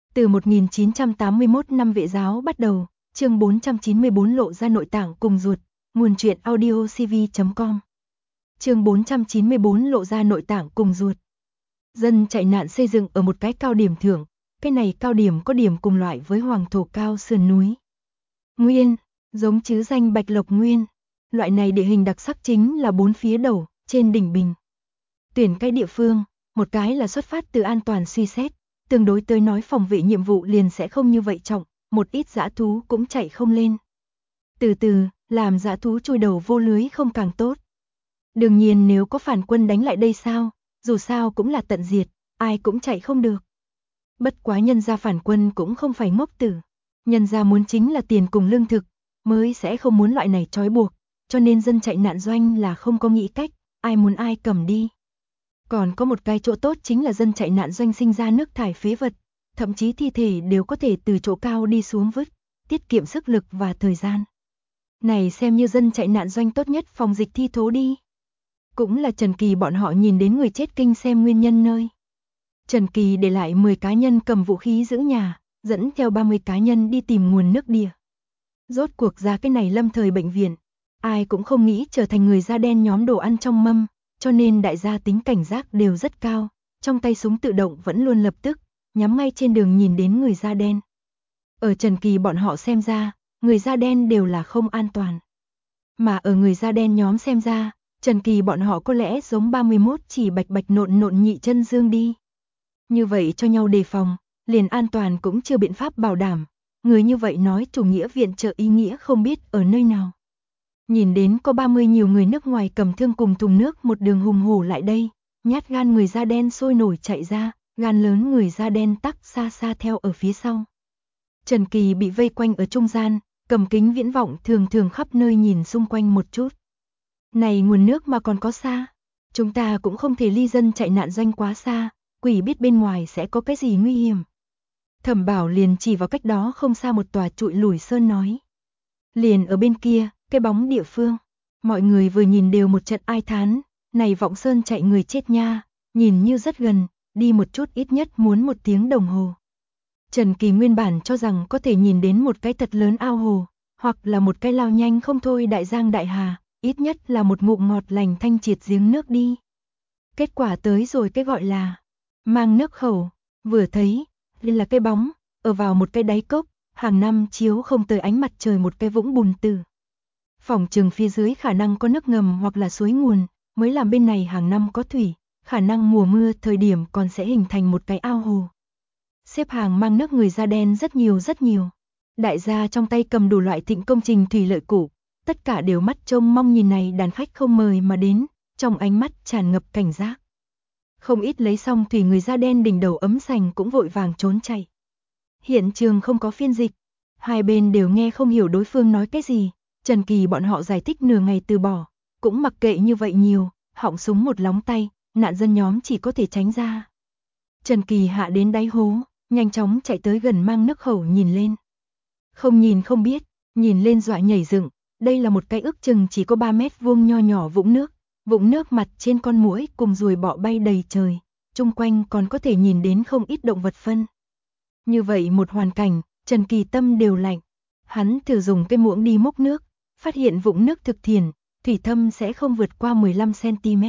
Từ 1981 năm Vệ giáo bắt đầu, chương 494 lộ ra nội tạng cùng ruột, nguồn truyện audio cv.com. Chương 494 lộ ra nội tạng cùng ruột. Dân chạy nạn xây dựng ở một cái cao điểm thượng, cái này cao điểm có điểm cùng loại với hoàng thổ cao sườn núi. Nguyên, giống chứ danh Bạch Lộc Nguyên. Loại này địa hình đặc sắc chính là bốn phía đầu, trên đỉnh bình. Tuyển cái địa phương, một cái là xuất phát từ an toàn suy xét, tương đối tới nói phòng vệ nhiệm vụ liền sẽ không như vậy trọng, một ít dã thú cũng chạy không lên. Từ từ, làm dã thú chui đầu vô lưới không càng tốt. Đương nhiên nếu có phản quân đánh lại đây sao, dù sao cũng là tận diệt, ai cũng chạy không được. Bất quá nhân gia phản quân cũng không phải ngốc tử, nhân gia muốn chính là tiền cùng lương thực, mới sẽ không muốn loại này trói buộc, cho nên dân chạy nạn doanh là không có nghĩ cách, ai muốn ai cầm đi. Còn có một cái chỗ tốt chính là dân chạy nạn doanh sinh ra nước thải phế vật, thậm chí thi thể đều có thể từ chỗ cao đi xuống vứt, tiết kiệm sức lực và thời gian. Này xem như dân chạy nạn doanh tốt nhất phòng dịch thi thố đi. Cũng là Trần Kỳ bọn họ nhìn đến người chết kinh xem nguyên nhân nơi. Trần Kỳ để lại 10 cá nhân cầm vũ khí giữ nhà, dẫn theo 30 cá nhân đi tìm nguồn nước đìa. Rốt cuộc ra cái này lâm thời bệnh viện, ai cũng không nghĩ trở thành người da đen nhóm đồ ăn trong mâm, cho nên đại gia tính cảnh giác đều rất cao, trong tay súng tự động vẫn luôn lập tức, nhắm ngay trên đường nhìn đến người da đen. Ở Trần Kỳ bọn họ xem ra, người da đen đều là không an toàn. Mà ở người da đen nhóm xem ra, Trần Kỳ bọn họ có lẽ giống 31 chỉ bạch bạch nộn nộn nhị chân dương đi. Như vậy cho nhau đề phòng, liền an toàn cũng chưa biện pháp bảo đảm, người như vậy nói chủ nghĩa viện trợ ý nghĩa không biết ở nơi nào. Nhìn đến có 30 nhiều người nước ngoài cầm thương cùng thùng nước một đường hùng hổ lại đây, nhát gan người da đen sôi nổi chạy ra, gan lớn người da đen tắc xa xa theo ở phía sau. Trần Kỳ bị vây quanh ở trung gian, cầm kính viễn vọng thường thường khắp nơi nhìn xung quanh một chút. Này nguồn nước mà còn có xa, chúng ta cũng không thể ly dân chạy nạn doanh quá xa, quỷ biết bên ngoài sẽ có cái gì nguy hiểm. Thẩm Bảo liền chỉ vào cách đó không xa một tòa trụi lủi sơn nói. Liền ở bên kia, cái bóng địa phương, mọi người vừa nhìn đều một trận ai thán, này vọng sơn chạy người chết nha, nhìn như rất gần, đi một chút ít nhất muốn 1 tiếng đồng hồ. Trần Kỳ nguyên bản cho rằng có thể nhìn đến một cái thật lớn ao hồ, hoặc là một cái lao nhanh không thôi đại giang đại hà, ít nhất là một ngụm ngọt lành thanh triệt giếng nước đi. Kết quả tới rồi cái gọi là mang nước khẩu, vừa thấy, liền là cái bóng, ở vào một cái đáy cốc, hàng năm chiếu không tới ánh mặt trời một cái vũng bùn tử. Phỏng chừng phía dưới khả năng có nước ngầm hoặc là suối nguồn, mới làm bên này hàng năm có thủy, khả năng mùa mưa thời điểm còn sẽ hình thành một cái ao hồ. Xếp hàng mang nước người da đen rất nhiều. Đại gia trong tay cầm đủ loại thịnh công trình thủy lợi cũ, tất cả đều mắt trông mong nhìn này đàn khách không mời mà đến, trong ánh mắt tràn ngập cảnh giác. Không ít lấy xong thủy người da đen đỉnh đầu ấm sành cũng vội vàng trốn chạy. Hiện trường không có phiên dịch, hai bên đều nghe không hiểu đối phương nói cái gì. Trần Kỳ bọn họ giải thích nửa ngày từ bỏ, cũng mặc kệ như vậy nhiều, họng súng một lóng tay, nạn dân nhóm chỉ có thể tránh ra. Trần Kỳ hạ đến đáy hố, nhanh chóng chạy tới gần mang nước khẩu nhìn lên. Không nhìn không biết, nhìn lên dọa nhảy dựng, đây là một cái ước chừng chỉ có 3 mét vuông nho nhỏ vũng nước mặt trên con muỗi cùng ruồi bọ bay đầy trời, chung quanh còn có thể nhìn đến không ít động vật phân. Như vậy một hoàn cảnh, Trần Kỳ tâm đều lạnh, hắn thử dùng cái muỗng đi múc nước, phát hiện vũng nước thực thiển, thủy thâm sẽ không vượt qua 15 cm.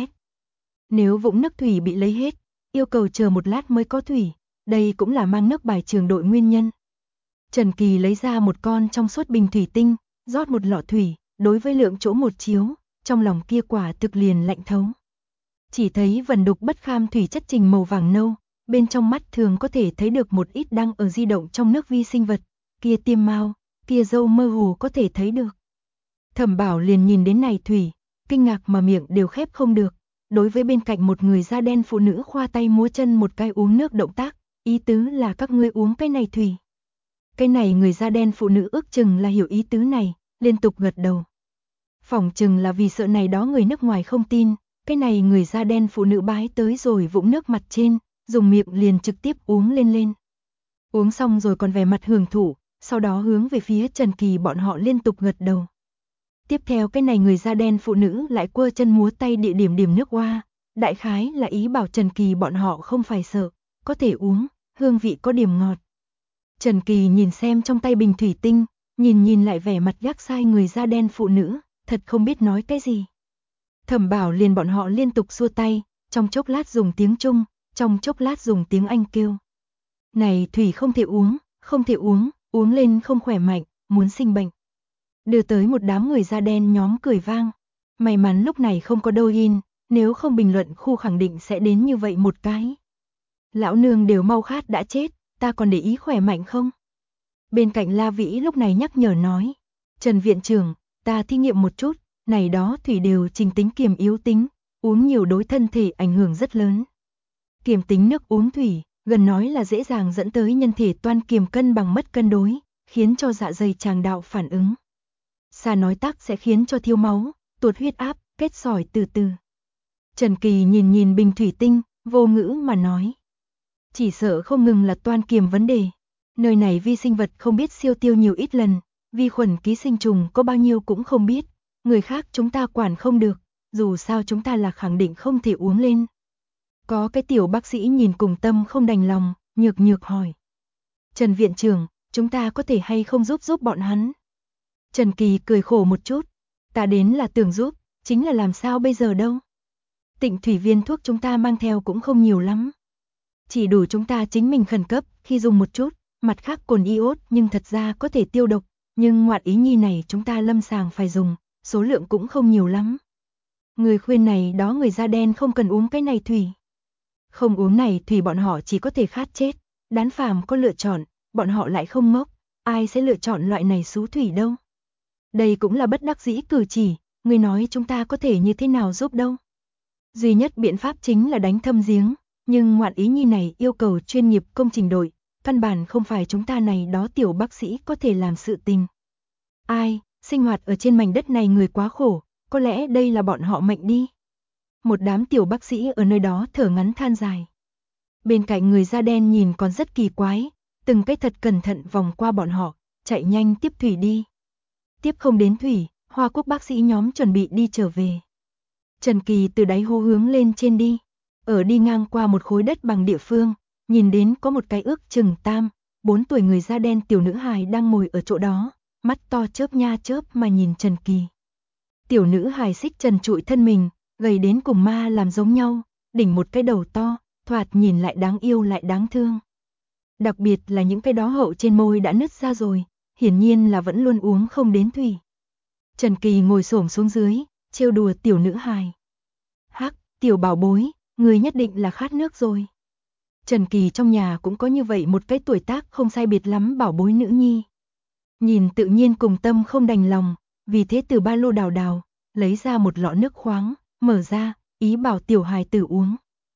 Nếu vũng nước thủy bị lấy hết, yêu cầu chờ một lát mới có thủy, đây cũng là mang nước bài trường đội nguyên nhân. Trần Kỳ lấy ra một con trong suốt bình thủy tinh, rót một lọ thủy, đối với lượng chỗ một chiếu, trong lòng kia quả thực liền lạnh thấu. Chỉ thấy vần đục bất kham thủy chất trình màu vàng nâu, bên trong mắt thường có thể thấy được một ít đang ở di động trong nước vi sinh vật, kia tiêm mao, kia dâu mơ hồ có thể thấy được. Thẩm Bảo liền nhìn đến này thủy, kinh ngạc mà miệng đều khép không được, đối với bên cạnh một người da đen phụ nữ khoa tay múa chân một cái uống nước động tác, ý tứ là các ngươi uống cái này thủy. Cái này người da đen phụ nữ ước chừng là hiểu ý tứ này, liên tục gật đầu. Phỏng chừng là vì sợ này đó người nước ngoài không tin, cái này người da đen phụ nữ bái tới rồi vũng nước mặt trên, dùng miệng liền trực tiếp uống lên. Uống xong rồi còn vẻ mặt hưởng thụ, sau đó hướng về phía Trần Kỳ bọn họ liên tục gật đầu. Tiếp theo cái này người da đen phụ nữ lại quơ chân múa tay địa điểm điểm nước hoa, đại khái là ý bảo Trần Kỳ bọn họ không phải sợ, có thể uống, hương vị có điểm ngọt. Trần Kỳ nhìn xem trong tay bình thủy tinh, nhìn lại vẻ mặt gác sai người da đen phụ nữ, thật không biết nói cái gì. Thẩm Bảo liền bọn họ liên tục xua tay, trong chốc lát dùng tiếng Trung, trong chốc lát dùng tiếng Anh kêu. Này thủy không thể uống, không thể uống, uống lên không khỏe mạnh, muốn sinh bệnh. Đưa tới một đám người da đen nhóm cười vang. May mắn lúc này không có Douyin, nếu không bình luận khu khẳng định sẽ đến như vậy một cái. Lão nương đều mau khát đã chết, ta còn để ý khỏe mạnh không? Bên cạnh La Vĩ lúc này nhắc nhở nói. Trần viện trưởng, ta thí nghiệm một chút, này đó thủy đều trình tính kiềm yếu tính, uống nhiều đối thân thể ảnh hưởng rất lớn. Kiềm tính nước uống thủy, gần nói là dễ dàng dẫn tới nhân thể toan kiềm cân bằng mất cân đối, khiến cho dạ dày tràng đạo phản ứng. Xa nói tắc sẽ khiến cho thiếu máu, tụt huyết áp, kết sỏi từ từ. Trần Kỳ nhìn bình thủy tinh, vô ngữ mà nói. Chỉ sợ không ngừng là toan kiềm vấn đề. Nơi này vi sinh vật không biết siêu tiêu nhiều ít lần, vi khuẩn ký sinh trùng có bao nhiêu cũng không biết, người khác chúng ta quản không được, dù sao chúng ta là khẳng định không thể uống lên. Có cái tiểu bác sĩ nhìn cùng tâm không đành lòng, nhược hỏi. Trần viện trưởng, chúng ta có thể hay không giúp bọn hắn? Trần Kỳ cười khổ một chút, ta đến là tưởng giúp, chính là làm sao bây giờ đâu. Tịnh thủy viên thuốc chúng ta mang theo cũng không nhiều lắm. Chỉ đủ chúng ta chính mình khẩn cấp khi dùng một chút, mặt khác cồn iốt nhưng thật ra có thể tiêu độc, nhưng ngoạn ý nhi này chúng ta lâm sàng phải dùng, số lượng cũng không nhiều lắm. Người khuyên này đó người da đen không cần uống cái này thủy. Không uống này thủy bọn họ chỉ có thể khát chết, đán phàm có lựa chọn, bọn họ lại không ngốc, ai sẽ lựa chọn loại này xú thủy đâu. Đây cũng là bất đắc dĩ cử chỉ, người nói chúng ta có thể như thế nào giúp đâu. Duy nhất biện pháp chính là đánh thâm giếng, nhưng ngoạn ý nhi này yêu cầu chuyên nghiệp công trình đội, căn bản không phải chúng ta này đó tiểu bác sĩ có thể làm sự tình. Ai, sinh hoạt ở trên mảnh đất này người quá khổ, có lẽ đây là bọn họ mệnh đi. Một đám tiểu bác sĩ ở nơi đó thở ngắn than dài. Bên cạnh người da đen nhìn còn rất kỳ quái, từng cái thật cẩn thận vòng qua bọn họ, chạy nhanh tiếp thủy đi. Tiếp không đến thủy, Hoa Quốc bác sĩ nhóm chuẩn bị đi trở về. Trần Kỳ từ đáy hô hướng lên trên đi. Ở đi ngang qua một khối đất bằng địa phương, nhìn đến có một cái ước chừng 4 tuổi người da đen tiểu nữ hài đang ngồi ở chỗ đó, mắt to chớp nha chớp mà nhìn Trần Kỳ. Tiểu nữ hài xích trần trụi thân mình, gầy đến cùng ma làm giống nhau, đỉnh một cái đầu to, thoạt nhìn lại đáng yêu lại đáng thương. Đặc biệt là những cái đó hậu trên môi đã nứt ra rồi, hiển nhiên là vẫn luôn uống không đến thủy. Trần Kỳ ngồi xổm xuống dưới, trêu đùa tiểu nữ hài. Hắc, tiểu bảo bối, người nhất định là khát nước rồi. Trần Kỳ trong nhà cũng có như vậy một cái tuổi tác không sai biệt lắm bảo bối nữ nhi. Nhìn tự nhiên cùng tâm không đành lòng, vì thế từ ba lô đào, lấy ra một lọ nước khoáng, mở ra, ý bảo tiểu hài tử uống.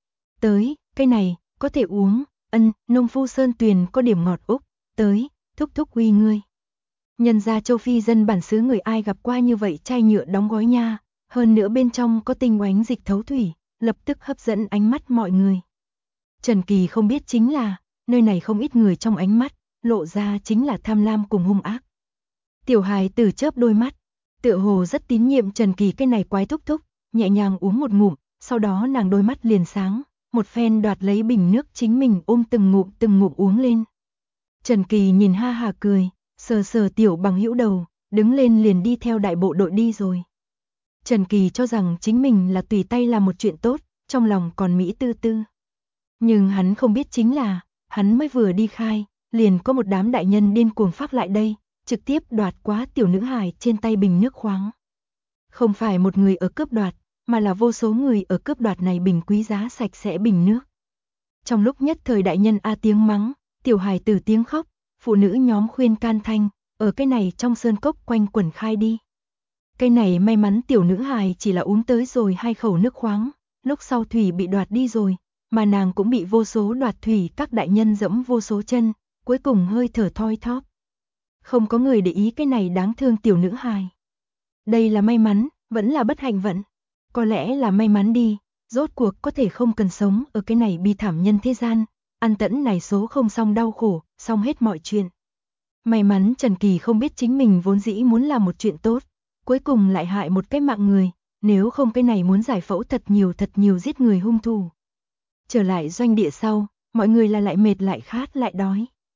Tới, cái này, có thể uống, nông phu sơn tuyền có điểm ngọt úc, tới, thúc uy ngươi. Nhân gia châu Phi dân bản xứ người ai gặp qua như vậy chai nhựa đóng gói nha, hơn nữa bên trong có tinh oánh dịch thấu thủy, lập tức hấp dẫn ánh mắt mọi người. Trần Kỳ không biết chính là, nơi này không ít người trong ánh mắt, lộ ra chính là tham lam cùng hung ác. Tiểu hài tử chớp đôi mắt, tựa hồ rất tín nhiệm Trần Kỳ cái này quái thúc, nhẹ nhàng uống một ngụm, sau đó nàng đôi mắt liền sáng, một phen đoạt lấy bình nước chính mình ôm từng ngụm uống lên. Trần Kỳ nhìn ha hà cười, sờ tiểu bằng hữu đầu, đứng lên liền đi theo đại bộ đội đi rồi. Trần Kỳ cho rằng chính mình là tùy tay làm một chuyện tốt, trong lòng còn mỹ tư. Nhưng hắn không biết chính là, hắn mới vừa đi khai, liền có một đám đại nhân điên cuồng phát lại đây, trực tiếp đoạt quá tiểu nữ hài trên tay bình nước khoáng. Không phải một người ở cướp đoạt, mà là vô số người ở cướp đoạt này bình quý giá sạch sẽ bình nước. Trong lúc nhất thời đại nhân a tiếng mắng, tiểu hài tử tiếng khóc, phụ nữ nhóm khuyên can thanh, ở cái này trong sơn cốc quanh quẩn khai đi. Cái này may mắn tiểu nữ hài chỉ là uống tới rồi 2 khẩu nước khoáng, lúc sau thủy bị đoạt đi rồi, mà nàng cũng bị vô số đoạt thủy các đại nhân dẫm vô số chân, cuối cùng hơi thở thoi thóp. Không có người để ý cái này đáng thương tiểu nữ hài. Đây là may mắn, vẫn là bất hạnh vận. Có lẽ là may mắn đi, rốt cuộc có thể không cần sống ở cái này bi thảm nhân thế gian, ăn tẫn này số không xong đau khổ, xong hết mọi chuyện. May mắn Trần Kỳ không biết chính mình vốn dĩ muốn làm một chuyện tốt, cuối cùng lại hại một cái mạng người, nếu không cái này muốn giải phẫu thật nhiều giết người hung thủ. Trở lại doanh địa sau, mọi người là lại mệt lại khát lại đói.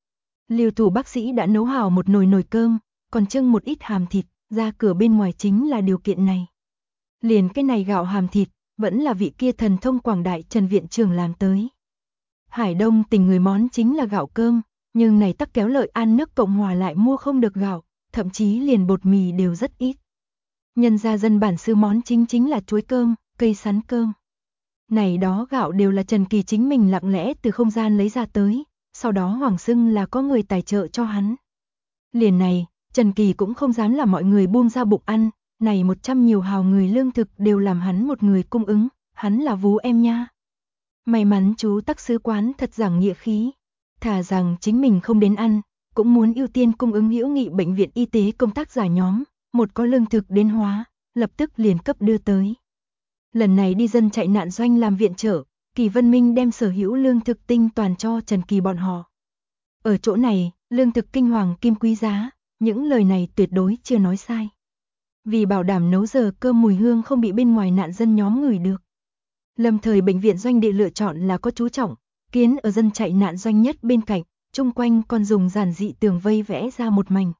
Lưu thủ bác sĩ đã nấu hào một nồi cơm, còn trưng một ít hàm thịt, ra cửa bên ngoài chính là điều kiện này. Liền cái này gạo hàm thịt, vẫn là vị kia thần thông quảng đại Trần viện trưởng làm tới. Hải Đông tình người món chính là gạo cơm, nhưng này tắc kéo lợi An nước Cộng Hòa lại mua không được gạo, thậm chí liền bột mì đều rất ít. Nhân gia dân bản xứ món chính là chuối cơm, cây sắn cơm. Này đó gạo đều là Trần Kỳ chính mình lặng lẽ từ không gian lấy ra tới, sau đó hoảng xưng là có người tài trợ cho hắn. Liền này, Trần Kỳ cũng không dám làm mọi người buông ra bụng ăn, này 100 nhiều hào người lương thực đều làm hắn một người cung ứng, hắn là vú em nha. May mắn chú tắc sứ quán thật giảng nghĩa khí, thà rằng chính mình không đến ăn, cũng muốn ưu tiên cung ứng hữu nghị bệnh viện y tế công tác giả nhóm, một có lương thực đến hóa, lập tức liền cấp đưa tới. Lần này đi dân chạy nạn doanh làm viện trợ, Kỳ Vân Minh đem sở hữu lương thực tinh toàn cho Trần Kỳ bọn họ. Ở chỗ này, lương thực kinh hoàng kim quý giá, những lời này tuyệt đối chưa nói sai. Vì bảo đảm nấu giờ cơm mùi hương không bị bên ngoài nạn dân nhóm ngửi được. Lâm thời bệnh viện doanh địa lựa chọn là có chú trọng, kiến ở dân chạy nạn doanh nhất bên cạnh, chung quanh còn dùng giản dị tường vây vẽ ra một mảnh.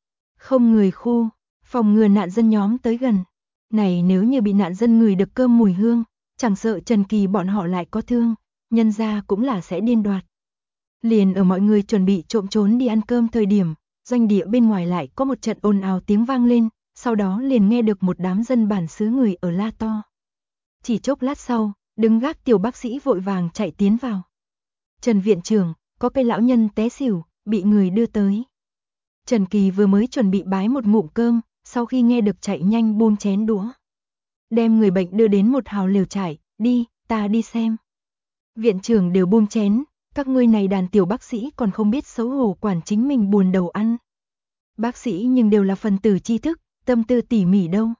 Không người khu, phòng ngừa nạn dân nhóm tới gần. Này nếu như bị nạn dân ngửi được cơm mùi hương, chẳng sợ Trần Kỳ bọn họ lại có thương, nhân ra cũng là sẽ điên đoạt. Liền ở mọi người chuẩn bị trộm trốn đi ăn cơm thời điểm, doanh địa bên ngoài lại có một trận ồn ào tiếng vang lên, sau đó liền nghe được một đám dân bản xứ người ở la to. Chỉ chốc lát sau, đứng gác tiểu bác sĩ vội vàng chạy tiến vào. Trần viện trưởng, có cái lão nhân té xỉu, bị người đưa tới. Trần Kỳ vừa mới chuẩn bị bái một ngụm cơm, sau khi nghe được chạy nhanh buông chén đũa. Đem người bệnh đưa đến một hào lều trải, đi, ta đi xem. Viện trưởng đều buông chén, các ngươi này đàn tiểu bác sĩ còn không biết xấu hổ quản chính mình buồn đầu ăn. Bác sĩ nhưng đều là phần tử tri thức, tâm tư tỉ mỉ đâu.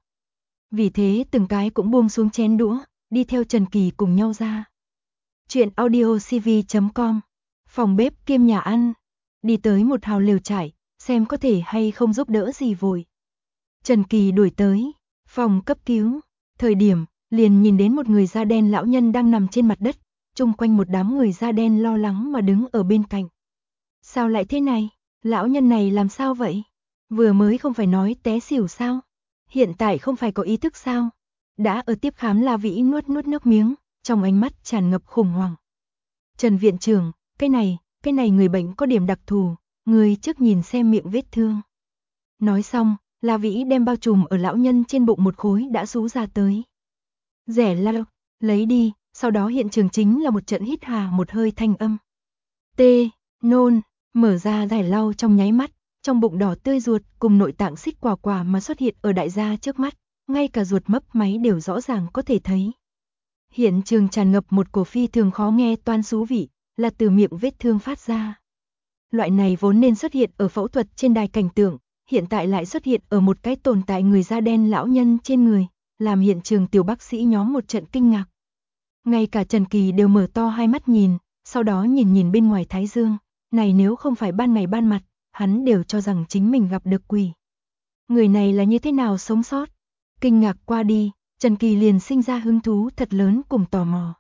Vì thế từng cái cũng buông xuống chén đũa, đi theo Trần Kỳ cùng nhau ra. Chuyện audiocv.com, phòng bếp kiêm nhà ăn, đi tới một hào lều trải, xem có thể hay không giúp đỡ gì vội. Trần Kỳ đuổi tới, phòng cấp cứu, thời điểm, liền nhìn đến một người da đen lão nhân đang nằm trên mặt đất, chung quanh một đám người da đen lo lắng mà đứng ở bên cạnh. Sao lại thế này? Lão nhân này làm sao vậy? Vừa mới không phải nói té xỉu sao? Hiện tại không phải có ý thức sao? Đã ở tiếp khám La Vĩ nuốt nước miếng, trong ánh mắt tràn ngập khủng hoảng. Trần viện trưởng, cái này người bệnh có điểm đặc thù, người trước nhìn xem miệng vết thương. Nói xong, La Vĩ đem bao trùm ở lão nhân trên bụng một khối đã rú ra tới. Rẻ la, lấy đi, sau đó hiện trường chính là một trận hít hà một hơi thanh âm. Nôn, mở ra giải lau trong nháy mắt, trong bụng đỏ tươi ruột cùng nội tạng xích quả mà xuất hiện ở đại gia trước mắt, ngay cả ruột mấp máy đều rõ ràng có thể thấy. Hiện trường tràn ngập một cổ phi thường khó nghe toan xú vị, là từ miệng vết thương phát ra. Loại này vốn nên xuất hiện ở phẫu thuật trên đài cảnh tượng, hiện tại lại xuất hiện ở một cái tồn tại người da đen lão nhân trên người, làm hiện trường tiểu bác sĩ nhóm một trận kinh ngạc. Ngay cả Trần Kỳ đều mở to hai mắt nhìn, sau đó nhìn bên ngoài thái dương, này nếu không phải ban ngày ban mặt, hắn đều cho rằng chính mình gặp được quỷ. Người này là như thế nào sống sót? Kinh ngạc qua đi, Trần Kỳ liền sinh ra hứng thú thật lớn cùng tò mò.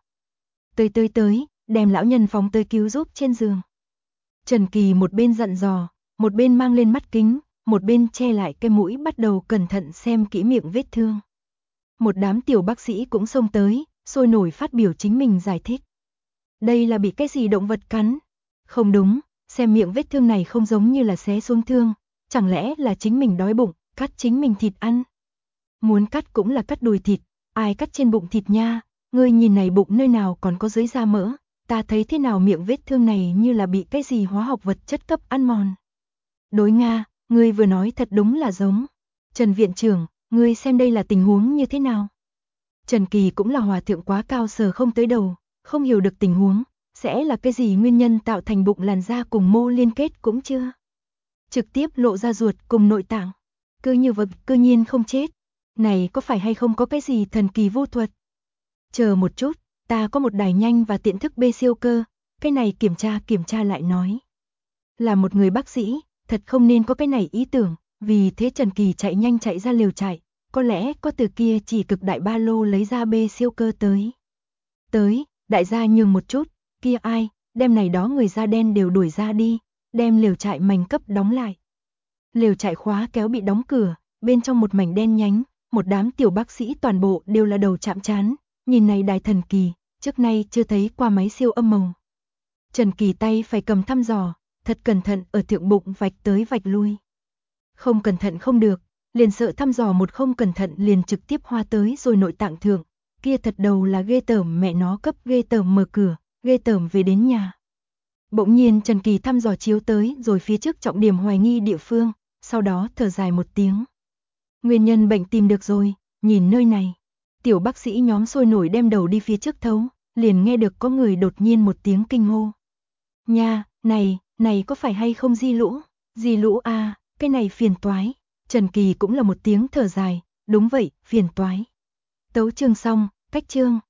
Tới, đem lão nhân phóng tới cứu giúp trên giường. Trần Kỳ một bên dặn dò, một bên mang lên mắt kính, một bên che lại cái mũi bắt đầu cẩn thận xem kỹ miệng vết thương. Một đám tiểu bác sĩ cũng xông tới, sôi nổi phát biểu chính mình giải thích. Đây là bị cái gì động vật cắn? Không đúng, xem miệng vết thương này không giống như là xé xuống thương, chẳng lẽ là chính mình đói bụng, cắt chính mình thịt ăn? Muốn cắt cũng là cắt đùi thịt, ai cắt trên bụng thịt nha, ngươi nhìn này bụng nơi nào còn có dưới da mỡ, ta thấy thế nào miệng vết thương này như là bị cái gì hóa học vật chất cấp ăn mòn. Đối Nga, ngươi vừa nói thật đúng là giống. Trần viện trưởng, ngươi xem đây là tình huống như thế nào? Trần Kỳ cũng là hòa thượng quá cao sờ không tới đầu, không hiểu được tình huống, sẽ là cái gì nguyên nhân tạo thành bụng làn da cùng mô liên kết cũng chưa. Trực tiếp lộ ra ruột cùng nội tạng, cứ như vậy cơ nhiên không chết. Này có phải hay không có cái gì thần kỳ vô thuật? Chờ một chút, ta có một đài nhanh và tiện thức bê siêu cơ, cái này kiểm tra lại nói. Là một người bác sĩ, thật không nên có cái này ý tưởng, vì thế Trần Kỳ chạy nhanh chạy ra lều trại, có lẽ có từ kia chỉ cực đại ba lô lấy ra bê siêu cơ tới. Tới, đại gia nhường một chút, kia ai, đem này đó người da đen đều đuổi ra đi, đem lều trại mảnh cấp đóng lại. Lều trại khóa kéo bị đóng cửa, bên trong một mảnh đen nhánh, một đám tiểu bác sĩ toàn bộ đều là đầu chạm trán, nhìn này đài thần kỳ, trước nay chưa thấy qua máy siêu âm màu. Trần Kỳ tay phải cầm thăm dò, thật cẩn thận ở thượng bụng vạch tới vạch lui. Không cẩn thận không được, liền sợ thăm dò một không cẩn thận liền trực tiếp hoa tới rồi nội tạng thượng, kia thật đầu là ghê tởm, mẹ nó cấp ghê tởm, mở cửa, ghê tởm về đến nhà. Bỗng nhiên Trần Kỳ thăm dò chiếu tới rồi phía trước trọng điểm hoài nghi địa phương, sau đó thở dài một tiếng. Nguyên nhân bệnh tìm được rồi, nhìn nơi này. Tiểu bác sĩ nhóm sôi nổi đem đầu đi phía trước thấu, liền nghe được có người đột nhiên một tiếng kinh hô. Nha, này có phải hay không Di Lũ? Di Lũ a, cái này phiền toái. Trần Kỳ cũng là một tiếng thở dài, đúng vậy, phiền toái. Tấu chương xong, cách chương.